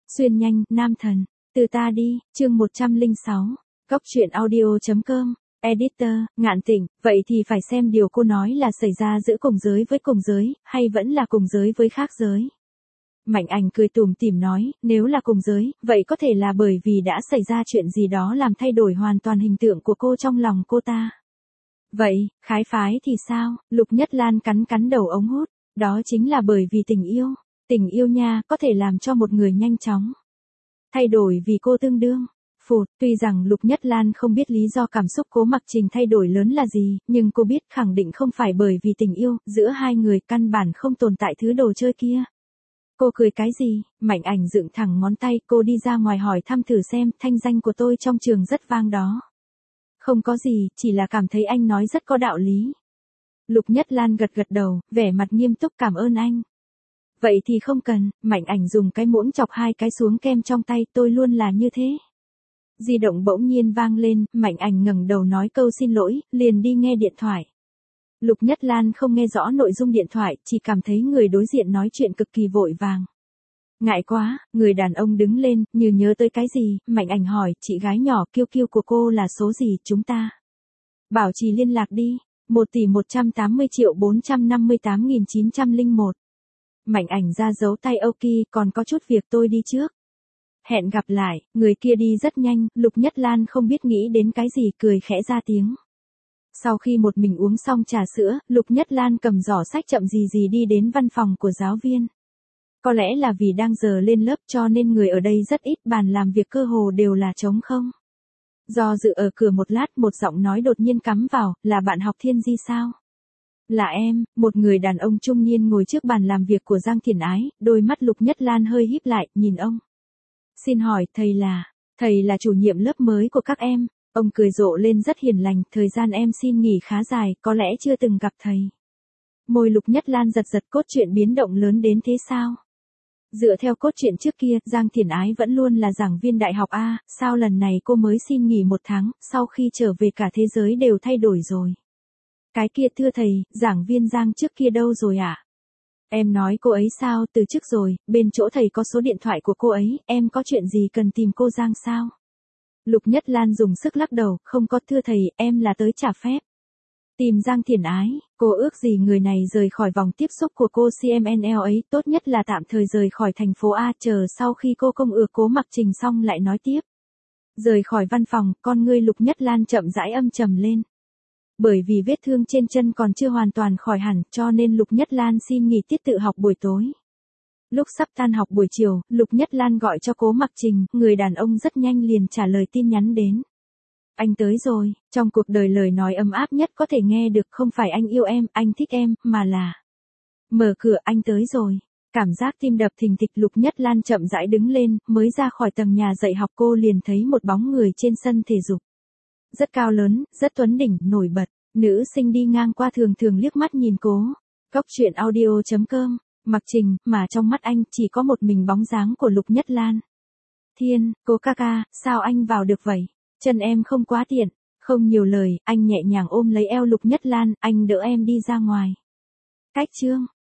Xuyên nhanh, nam thần. Từ ta đi, chương 106. Góc truyện audio.com. Editor, Ngạn Tịnh, vậy thì phải xem điều cô nói là xảy ra giữa cùng giới với cùng giới, hay vẫn là cùng giới với khác giới. Mạnh Ảnh cười tủm tỉm nói, nếu là cùng giới, vậy có thể là bởi vì đã xảy ra chuyện gì đó làm thay đổi hoàn toàn hình tượng của cô trong lòng cô ta. Vậy, khái phái thì sao? Lục Nhất Lan cắn cắn đầu ống hút, đó chính là bởi vì tình yêu. Tình yêu nha, có thể làm cho một người nhanh chóng thay đổi vì cô tương đương. Tuy rằng Lục Nhất Lan không biết lý do cảm xúc Cố Mặc Trình thay đổi lớn là gì, nhưng cô biết khẳng định không phải bởi vì tình yêu, giữa hai người căn bản không tồn tại thứ đồ chơi kia. Cô cười cái gì? Mạnh Ảnh dựng thẳng ngón tay, cô đi ra ngoài hỏi thăm thử xem, thanh danh của tôi trong trường rất vang đó. Không có gì, chỉ là cảm thấy anh nói rất có đạo lý. Lục Nhất Lan gật gật đầu, vẻ mặt nghiêm túc cảm ơn anh. Vậy thì không cần, Mạnh Ảnh dùng cái muỗng chọc hai cái xuống kem trong tay, tôi luôn là như thế. Di động bỗng nhiên vang lên, Mạnh Ảnh ngẩng đầu nói câu xin lỗi, liền đi nghe điện thoại. Lục Nhất Lan không nghe rõ nội dung điện thoại, chỉ cảm thấy người đối diện nói chuyện cực kỳ vội vàng. Ngại quá, người đàn ông đứng lên, như nhớ tới cái gì, Mạnh Ảnh hỏi, chị gái nhỏ Kiêu Kiêu của cô là số gì, chúng ta bảo trì liên lạc đi, 1.180.458.901. Mạnh Ảnh ra dấu tay ok, còn có chút việc tôi đi trước. Hẹn gặp lại, người kia đi rất nhanh, Lục Nhất Lan không biết nghĩ đến cái gì cười khẽ ra tiếng. Sau khi một mình uống xong trà sữa, Lục Nhất Lan cầm giỏ sách chậm gì gì đi đến văn phòng của giáo viên. Có lẽ là vì đang giờ lên lớp cho nên người ở đây rất ít, bàn làm việc cơ hồ đều là trống không. Do dự ở cửa một lát, một giọng nói đột nhiên cắm vào, là bạn học Thiên Di sao? Là em, một người đàn ông trung niên ngồi trước bàn làm việc của Giang Thiển Ái, đôi mắt Lục Nhất Lan hơi híp lại, nhìn ông. Xin hỏi, thầy là chủ nhiệm lớp mới của các em. Ông cười rộ lên rất hiền lành, thời gian em xin nghỉ khá dài, có lẽ chưa từng gặp thầy. Môi Lục Nhất Lan giật giật, cốt truyện biến động lớn đến thế sao? Dựa theo cốt truyện trước kia, Giang Thiển Ái vẫn luôn là giảng viên đại học A, sao lần này cô mới xin nghỉ 1 tháng, sau khi trở về cả thế giới đều thay đổi rồi. Cái kia thưa thầy, giảng viên Giang trước kia đâu rồi ạ? Em nói cô ấy sao, từ chức rồi, bên chỗ thầy có số điện thoại của cô ấy, em có chuyện gì cần tìm cô Giang sao? Lục Nhất Lan dùng sức lắc đầu, không có thưa thầy, em là tới trả phép. Tìm Giang Thiển Ái, cô ước gì người này rời khỏi vòng tiếp xúc của cô CMNL ấy, tốt nhất là tạm thời rời khỏi thành phố A, chờ sau khi cô công ước Cố Mặc Trình xong lại nói tiếp. Rời khỏi văn phòng, con ngươi Lục Nhất Lan chậm rãi âm trầm lên. Bởi vì vết thương trên chân còn chưa hoàn toàn khỏi hẳn, cho nên Lục Nhất Lan xin nghỉ tiết tự học buổi tối. Lúc sắp tan học buổi chiều, Lục Nhất Lan gọi cho Cố Mặc Trình, người đàn ông rất nhanh liền trả lời tin nhắn đến. Anh tới rồi, trong cuộc đời lời nói ấm áp nhất có thể nghe được không phải anh yêu em, anh thích em, mà là mở cửa, anh tới rồi. Cảm giác tim đập thình thịch, Lục Nhất Lan chậm rãi đứng lên, mới ra khỏi tầng nhà dạy học cô liền thấy một bóng người trên sân thể dục. Rất cao lớn, rất tuấn đỉnh, nổi bật, nữ sinh đi ngang qua thường thường liếc mắt nhìn cô. Góc truyện audio.com. Mặc Trình, mà trong mắt anh chỉ có một mình bóng dáng của Lục Nhất Lan. Thiên, cô ca ca, sao anh vào được vậy? Chân em không quá tiện. Không nhiều lời, anh nhẹ nhàng ôm lấy eo Lục Nhất Lan, anh đỡ em đi ra ngoài. Cách chương.